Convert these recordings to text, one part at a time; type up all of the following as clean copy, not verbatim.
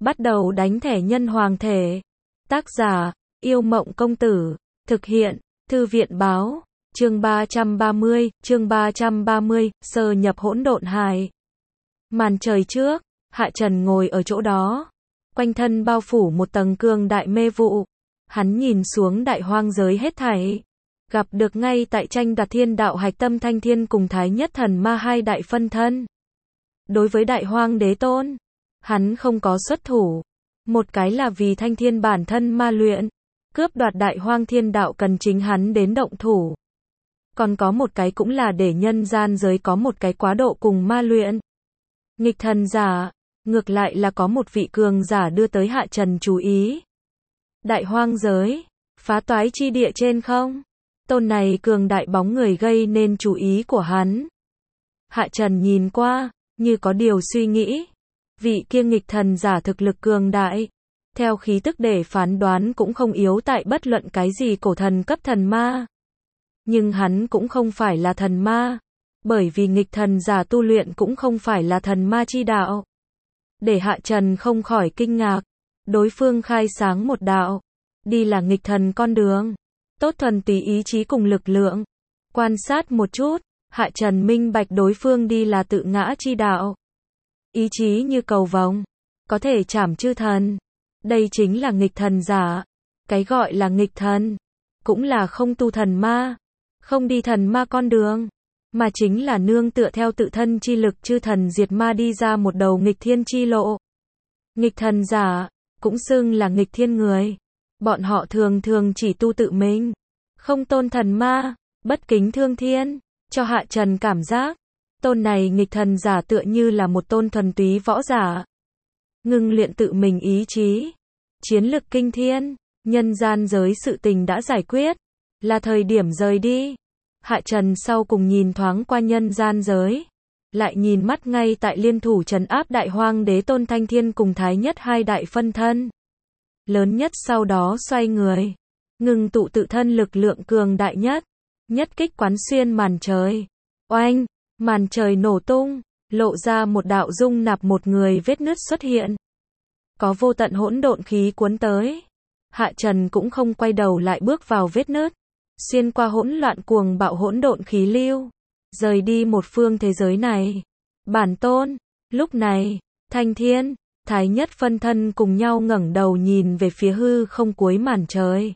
Bắt đầu đánh thẻ nhân hoàng thể. Tác giả, Yêu Mộng Công Tử. Thực hiện, Thư viện Báo. Chương 330, sơ nhập hỗn độn hải. Màn trời trước, Hạ Trần ngồi ở chỗ đó. Quanh thân bao phủ một tầng cường đại mê vụ. Hắn nhìn xuống đại hoang giới hết thảy. Gặp được ngay tại tranh đoạt thiên đạo hạch tâm Thanh Thiên cùng Thái Nhất Thần Ma hai đại phân thân. Đối với đại hoang đế tôn, hắn không có xuất thủ. Một cái là vì Thanh Thiên bản thân ma luyện. Cướp đoạt đại hoang thiên đạo cần chính hắn đến động thủ. Còn có một cái cũng là để nhân gian giới có một cái quá độ cùng ma luyện. Nghịch thần giả, ngược lại là có một vị cường giả đưa tới Hạ Trần chú ý. Đại hoang giới, phá toái chi địa trên không? Tôn này cường đại bóng người gây nên chú ý của hắn. Hạ Trần nhìn qua, như có điều suy nghĩ. Vị kia nghịch thần giả thực lực cường đại. Theo khí tức để phán đoán cũng không yếu tại bất luận cái gì cổ thần cấp thần ma. Nhưng hắn cũng không phải là thần ma. Bởi vì nghịch thần giả tu luyện cũng không phải là thần ma chi đạo. Để Hạ Trần không khỏi kinh ngạc. Đối phương khai sáng một đạo. Đi là nghịch thần con đường. Tốt thuần túy ý chí cùng lực lượng. Quan sát một chút, Hạ Trần minh bạch đối phương đi là tự ngã chi đạo. Ý chí như cầu vồng. Có thể trảm chư thần. Đây chính là nghịch thần giả. Cái gọi là nghịch thần. Cũng là không tu thần ma. Không đi thần ma con đường. Mà chính là nương tựa theo tự thân chi lực chư thần diệt ma đi ra một đầu nghịch thiên chi lộ. Nghịch thần giả, cũng xưng là nghịch thiên người. Bọn họ thường thường chỉ tu tự mình. Không tôn thần ma, bất kính thương thiên. Cho Hạ Trần cảm giác. Tôn này nghịch thần giả tựa như là một tôn thuần túy võ giả. Ngưng luyện tự mình ý chí. Chiến lực kinh thiên. Nhân gian giới sự tình đã giải quyết. Là thời điểm rời đi. Hạ Trần sau cùng nhìn thoáng qua nhân gian giới. Lại nhìn mắt ngay tại liên thủ trấn áp đại hoang đế tôn Thanh Thiên cùng Thái Nhất hai đại phân thân. Lớn nhất sau đó xoay người. Ngừng tụ tự thân lực lượng cường đại nhất. Nhất kích quán xuyên màn trời. Oanh, màn trời nổ tung. Lộ ra một đạo dung nạp một người vết nứt xuất hiện. Có vô tận hỗn độn khí cuốn tới. Hạ Trần cũng không quay đầu lại bước vào vết nứt. Xuyên qua hỗn loạn cuồng bạo hỗn độn khí lưu. Rời đi một phương thế giới này. Bản tôn. Lúc này, Thanh Thiên, Thái Nhất phân thân cùng nhau ngẩng đầu nhìn về phía hư không cuối màn trời.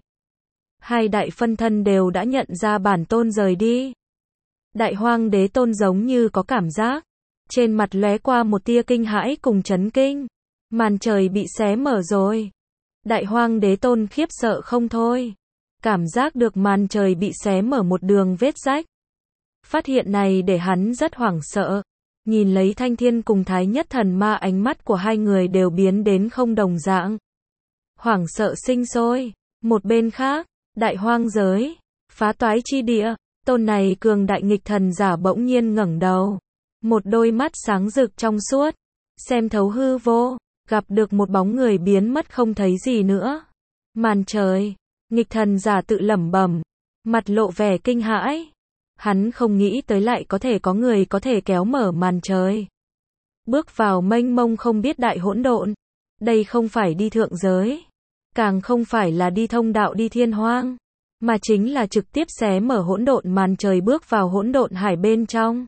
Hai đại phân thân đều đã nhận ra bản tôn rời đi. Đại hoang đế tôn giống như có cảm giác. Trên mặt lóe qua một tia kinh hãi cùng chấn kinh. Màn trời bị xé mở rồi. Đại hoang đế tôn khiếp sợ không thôi. Cảm giác được màn trời bị xé mở một đường vết rách. Phát hiện này để hắn rất hoảng sợ. Nhìn lấy Thanh Thiên cùng Thái Nhất thần ma, ánh mắt của hai người đều biến đến không đồng dạng. Hoảng sợ sinh sôi. Một bên khác, đại hoang giới, phá toái chi địa, tôn này cường đại nghịch thần giả bỗng nhiên ngẩng đầu. Một đôi mắt sáng rực trong suốt. Xem thấu hư vô. Gặp được một bóng người biến mất không thấy gì nữa. Màn trời. Nghịch thần giả tự lẩm bẩm. Mặt lộ vẻ kinh hãi. Hắn không nghĩ tới lại có thể có người có thể kéo mở màn trời. Bước vào mênh mông không biết đại hỗn độn. Đây không phải đi thượng giới. Càng không phải là đi thông đạo đi thiên hoang. Mà chính là trực tiếp xé mở hỗn độn màn trời bước vào hỗn độn hải bên trong.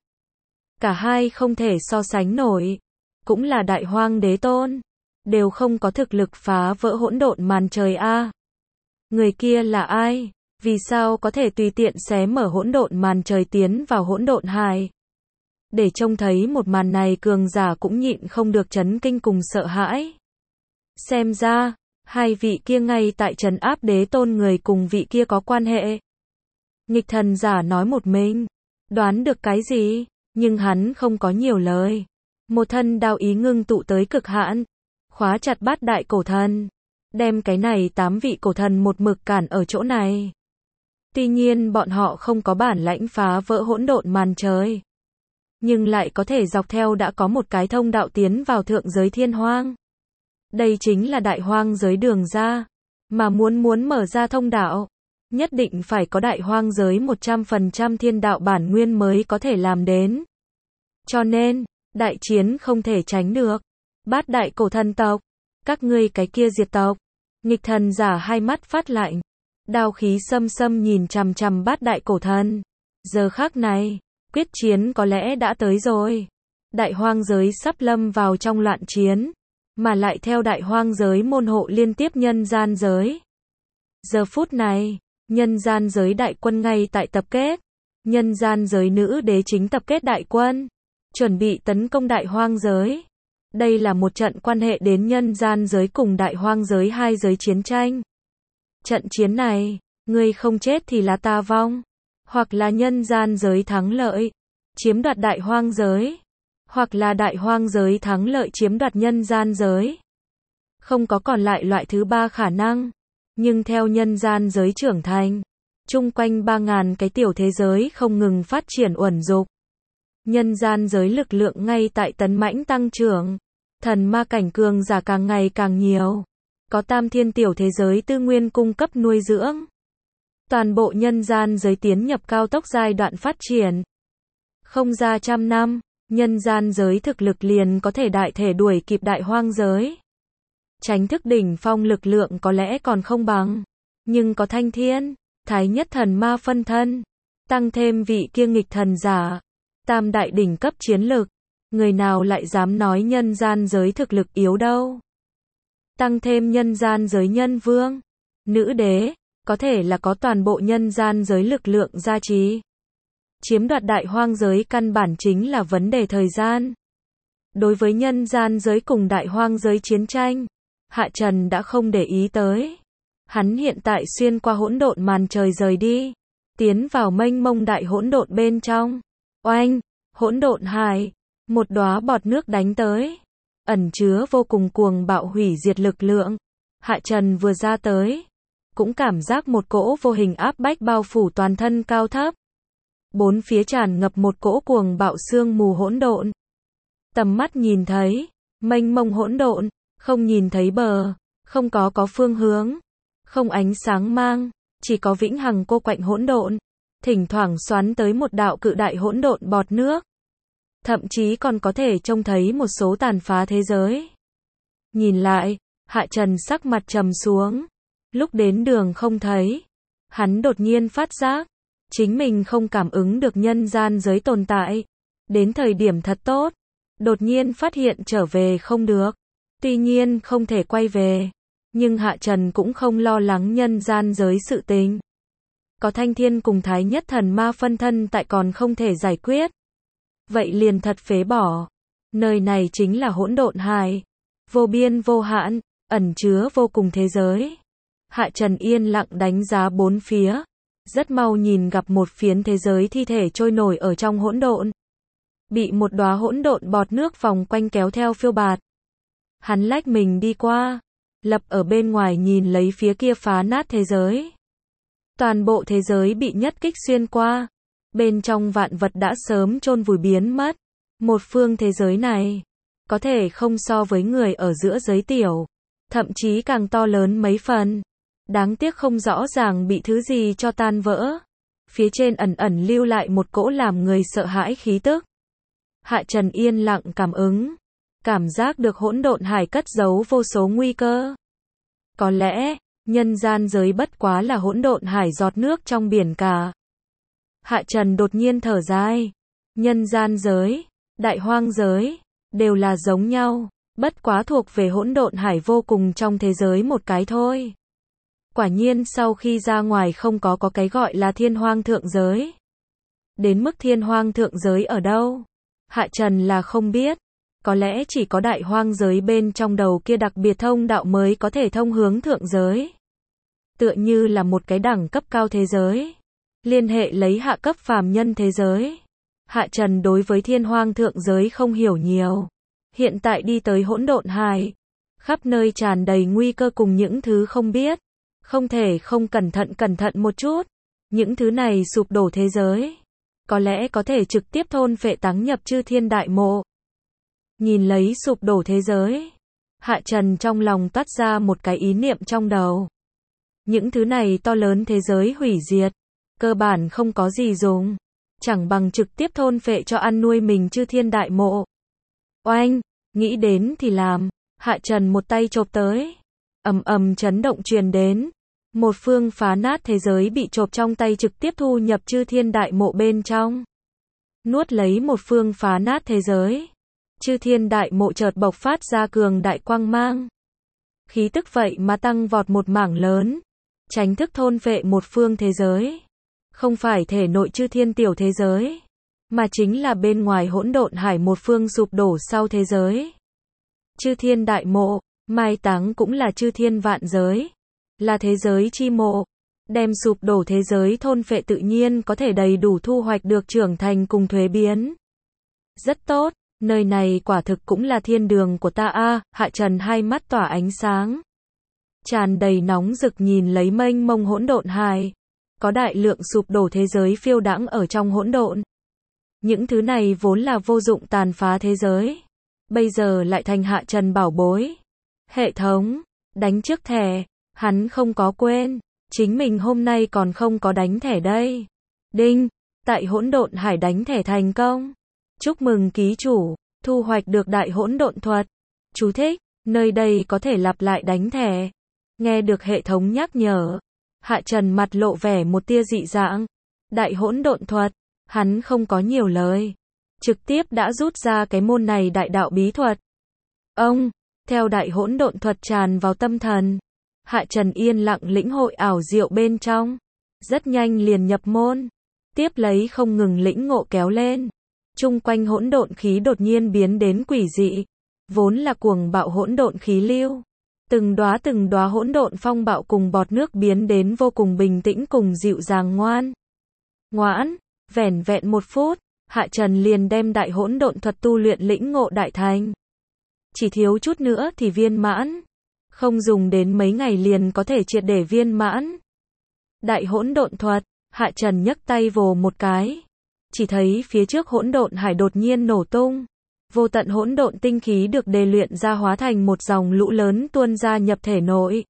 Cả hai không thể so sánh nổi. Cũng là đại hoang đế tôn. Đều không có thực lực phá vỡ hỗn độn màn trời a. Người kia là ai? Vì sao có thể tùy tiện xé mở hỗn độn màn trời tiến vào hỗn độn hải? Để trông thấy một màn này cường giả cũng nhịn không được chấn kinh cùng sợ hãi. Xem ra, hai vị kia ngay tại trấn áp đế tôn người cùng vị kia có quan hệ. Nghịch thần giả nói một mình. Đoán được cái gì? Nhưng hắn không có nhiều lời. Một thân đao ý ngưng tụ tới cực hạn. Khóa chặt bát đại cổ thần. Đem cái này 8 vị cổ thần một mực cản ở chỗ này. Tuy nhiên bọn họ không có bản lãnh phá vỡ hỗn độn màn trời. Nhưng lại có thể dọc theo đã có một cái thông đạo tiến vào thượng giới thiên hoang. Đây chính là đại hoang giới đường ra. Mà muốn mở ra thông đạo. Nhất định phải có đại hoang giới 100% thiên đạo bản nguyên mới có thể làm đến. Cho nên, đại chiến không thể tránh được. Bát đại cổ thần tộc. Các ngươi cái kia diệt tộc. Nghịch thần giả hai mắt phát lạnh. Đao khí xâm xâm nhìn chằm chằm bát đại cổ thần. Giờ khắc này, quyết chiến có lẽ đã tới rồi. Đại hoang giới sắp lâm vào trong loạn chiến. Mà lại theo đại hoang giới môn hộ liên tiếp nhân gian giới. Giờ phút này, nhân gian giới đại quân ngay tại tập kết. Nhân gian giới nữ đế chính tập kết đại quân. Chuẩn bị tấn công đại hoang giới. Đây là một trận quan hệ đến nhân gian giới cùng đại hoang giới hai giới chiến tranh. Trận chiến này, ngươi không chết thì là ta vong. Hoặc là nhân gian giới thắng lợi, chiếm đoạt đại hoang giới. Hoặc là đại hoang giới thắng lợi chiếm đoạt nhân gian giới. Không có còn lại loại thứ ba khả năng. Nhưng theo nhân gian giới trưởng thành, chung quanh 3.000 cái tiểu thế giới không ngừng phát triển uẩn dục. Nhân gian giới lực lượng ngay tại tấn mãnh tăng trưởng. Thần ma cảnh cường giả càng ngày càng nhiều. Có tam thiên tiểu thế giới tư nguyên cung cấp nuôi dưỡng. Toàn bộ nhân gian giới tiến nhập cao tốc giai đoạn phát triển. Không ra 100 năm, nhân gian giới thực lực liền có thể đại thể đuổi kịp đại hoang giới. Chánh thức đỉnh phong lực lượng có lẽ còn không bằng. Nhưng có thanh thiên, thái nhất thần ma phân thân. Tăng thêm vị kia nghịch thần giả. Tam đại đỉnh cấp chiến lực. Người nào lại dám nói nhân gian giới thực lực yếu đâu. Tăng thêm nhân gian giới nhân vương, nữ đế, có thể là có toàn bộ nhân gian giới lực lượng gia trì. Chiếm đoạt đại hoang giới căn bản chính là vấn đề thời gian. Đối với nhân gian giới cùng đại hoang giới chiến tranh, Hạ Trần đã không để ý tới. Hắn hiện tại xuyên qua hỗn độn màn trời rời đi, tiến vào mênh mông đại hỗn độn bên trong. Oanh, hỗn độn hải, một đóa bọt nước đánh tới, ẩn chứa vô cùng cuồng bạo hủy diệt lực lượng. Hạ Trần vừa ra tới, cũng cảm giác một cỗ vô hình áp bách bao phủ toàn thân cao thấp. Bốn phía tràn ngập một cỗ cuồng bạo sương mù hỗn độn. Tầm mắt nhìn thấy, mênh mông hỗn độn, không nhìn thấy bờ, không có phương hướng, không ánh sáng mang, chỉ có vĩnh hằng cô quạnh hỗn độn. Thỉnh thoảng xoắn tới một đạo cự đại hỗn độn bọt nước. Thậm chí còn có thể trông thấy một số tàn phá thế giới. Nhìn lại, Hạ Trần sắc mặt trầm xuống. Lúc đến đường không thấy, hắn đột nhiên phát giác, chính mình không cảm ứng được nhân gian giới tồn tại. Đến thời điểm thật tốt, đột nhiên phát hiện trở về không được. Tuy nhiên không thể quay về, nhưng Hạ Trần cũng không lo lắng nhân gian giới sự tình. Có thanh thiên cùng thái nhất thần ma phân thân tại còn không thể giải quyết. Vậy liền thật phế bỏ. Nơi này chính là hỗn độn hải. Vô biên vô hạn, ẩn chứa vô cùng thế giới. Hạ Trần yên lặng đánh giá bốn phía. Rất mau nhìn gặp một phiến thế giới thi thể trôi nổi ở trong hỗn độn. Bị một đóa hỗn độn bọt nước vòng quanh kéo theo phiêu bạt. Hắn lách mình đi qua. Lập ở bên ngoài nhìn lấy phía kia phá nát thế giới. Toàn bộ thế giới bị nhất kích xuyên qua. Bên trong vạn vật đã sớm chôn vùi biến mất. Một phương thế giới này, có thể không so với người ở giữa giới tiểu. Thậm chí càng to lớn mấy phần. Đáng tiếc không rõ ràng bị thứ gì cho tan vỡ. Phía trên ẩn ẩn lưu lại một cỗ làm người sợ hãi khí tức. Hạ Trần yên lặng cảm ứng. Cảm giác được hỗn độn hải cất giấu vô số nguy cơ. Có lẽ, nhân gian giới bất quá là hỗn độn hải giọt nước trong biển cả. Hạ Trần đột nhiên thở dài. Nhân gian giới, đại hoang giới, đều là giống nhau, bất quá thuộc về hỗn độn hải vô cùng trong thế giới một cái thôi. Quả nhiên sau khi ra ngoài không có cái gọi là thiên hoang thượng giới. Đến mức thiên hoang thượng giới ở đâu? Hạ Trần là không biết. Có lẽ chỉ có đại hoang giới bên trong đầu kia đặc biệt thông đạo mới có thể thông hướng thượng giới. Tựa như là một cái đẳng cấp cao thế giới. Liên hệ lấy hạ cấp phàm nhân thế giới. Hạ Trần đối với thiên hoang thượng giới không hiểu nhiều. Hiện tại đi tới hỗn độn hải. Khắp nơi tràn đầy nguy cơ cùng những thứ không biết. Không thể không cẩn thận một chút. Những thứ này sụp đổ thế giới. Có lẽ có thể trực tiếp thôn phệ táng nhập chư thiên đại mộ. Nhìn lấy sụp đổ thế giới. Hạ Trần trong lòng toát ra một cái ý niệm trong đầu. Những thứ này to lớn thế giới hủy diệt. Cơ bản không có gì dùng. Chẳng bằng trực tiếp thôn phệ cho ăn nuôi mình chư thiên đại mộ. Oanh, nghĩ đến thì làm. Hạ Trần một tay chộp tới. Ầm ầm chấn động truyền đến. Một phương phá nát thế giới bị chộp trong tay trực tiếp thu nhập chư thiên đại mộ bên trong. Nuốt lấy một phương phá nát thế giới. Chư thiên đại mộ chợt bộc phát ra cường đại quang mang. Khí tức vậy mà tăng vọt một mảng lớn. Tránh thức thôn phệ một phương thế giới. Không phải thể nội chư thiên tiểu thế giới. Mà chính là bên ngoài hỗn độn hải một phương sụp đổ sau thế giới. Chư thiên đại mộ, mai táng cũng là chư thiên vạn giới. Là thế giới chi mộ. Đem sụp đổ thế giới thôn phệ tự nhiên có thể đầy đủ thu hoạch được trưởng thành cùng thuế biến. Rất tốt, nơi này quả thực cũng là thiên đường của ta a. Hạ Trần hai mắt tỏa ánh sáng. Tràn đầy nóng rực nhìn lấy mênh mông hỗn độn hải. Có đại lượng sụp đổ thế giới phiêu đãng ở trong hỗn độn. Những thứ này vốn là vô dụng tàn phá thế giới. Bây giờ lại thành Hạ Trần bảo bối. Hệ thống, đánh trước thẻ, hắn không có quên. Chính mình hôm nay còn không có đánh thẻ đây. Đinh, tại hỗn độn hải đánh thẻ thành công. Chúc mừng ký chủ, thu hoạch được đại hỗn độn thuật. Chú thích, nơi đây có thể lặp lại đánh thẻ. Nghe được hệ thống nhắc nhở. Hạ Trần mặt lộ vẻ một tia dị dạng. Đại hỗn độn thuật, hắn không có nhiều lời. Trực tiếp đã rút ra cái môn này đại đạo bí thuật. Ông, theo đại hỗn độn thuật tràn vào tâm thần. Hạ Trần yên lặng lĩnh hội ảo diệu bên trong. Rất nhanh liền nhập môn. Tiếp lấy không ngừng lĩnh ngộ kéo lên. Chung quanh hỗn độn khí đột nhiên biến đến quỷ dị. Vốn là cuồng bạo hỗn độn khí lưu. Từng đóa hỗn độn phong bạo cùng bọt nước biến đến vô cùng bình tĩnh cùng dịu dàng ngoãn. Vẻn vẹn 1 phút, Hạ Trần liền đem đại hỗn độn thuật tu luyện lĩnh ngộ đại thành. Chỉ thiếu chút nữa thì viên mãn. Không dùng đến mấy ngày liền có thể triệt để viên mãn. Đại hỗn độn thuật, Hạ Trần nhấc tay vồ một cái. Chỉ thấy phía trước hỗn độn hải đột nhiên nổ tung. Vô tận hỗn độn tinh khí được đề luyện ra hóa thành một dòng lũ lớn tuôn ra nhập thể nội.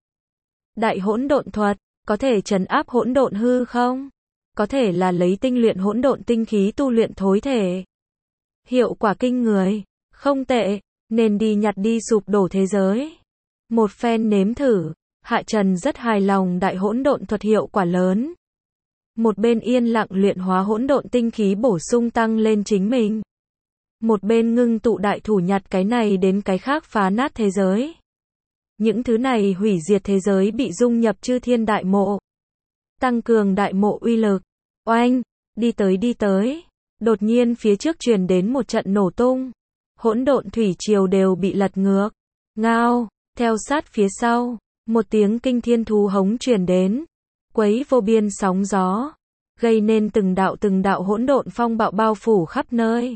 Đại hỗn độn thuật, có thể trấn áp hỗn độn hư không? Có thể là lấy tinh luyện hỗn độn tinh khí tu luyện thối thể. Hiệu quả kinh người, không tệ, nên đi nhặt đi sụp đổ thế giới. Một phen nếm thử, Hạ Trần rất hài lòng đại hỗn độn thuật hiệu quả lớn. Một bên yên lặng luyện hóa hỗn độn tinh khí bổ sung tăng lên chính mình. Một bên ngưng tụ đại thủ nhặt cái này đến cái khác phá nát thế giới. Những thứ này hủy diệt thế giới bị dung nhập chư thiên đại mộ. Tăng cường đại mộ uy lực. Oanh, đi tới. Đột nhiên phía trước truyền đến một trận nổ tung. Hỗn độn thủy triều đều bị lật ngược. Ngao, theo sát phía sau, một tiếng kinh thiên thú hống truyền đến. Quấy vô biên sóng gió. Gây nên từng đạo hỗn độn phong bạo bao phủ khắp nơi.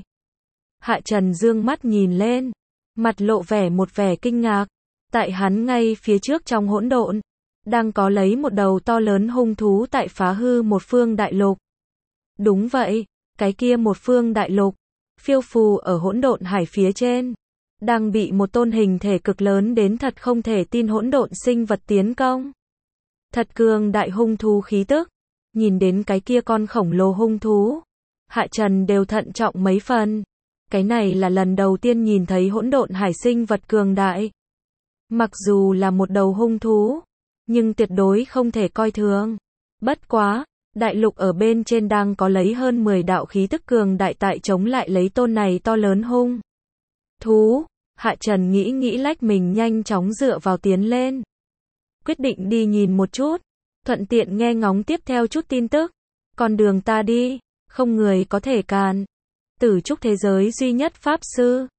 Hạ Trần dương mắt nhìn lên. Mặt lộ vẻ một vẻ kinh ngạc. Tại hắn ngay phía trước trong hỗn độn. Đang có lấy một đầu to lớn hung thú tại phá hư một phương đại lục. Đúng vậy, cái kia một phương đại lục. Phiêu phù ở hỗn độn hải phía trên. Đang bị một tôn hình thể cực lớn đến thật không thể tin hỗn độn sinh vật tiến công. Thật cường đại hung thú khí tức. Nhìn đến cái kia con khổng lồ hung thú. Hạ Trần đều thận trọng mấy phần. Cái này là lần đầu tiên nhìn thấy hỗn độn hải sinh vật cường đại. Mặc dù là một đầu hung thú, nhưng tuyệt đối không thể coi thường. Bất quá, đại lục ở bên trên đang có lấy hơn 10 đạo khí tức cường đại tại chống lại lấy tôn này to lớn hung thú. Hạ Trần nghĩ lách mình nhanh chóng dựa vào tiến lên. Quyết định đi nhìn một chút, thuận tiện nghe ngóng tiếp theo chút tin tức. Con đường ta đi, không người có thể cản. Tử trúc thế giới duy nhất pháp sư,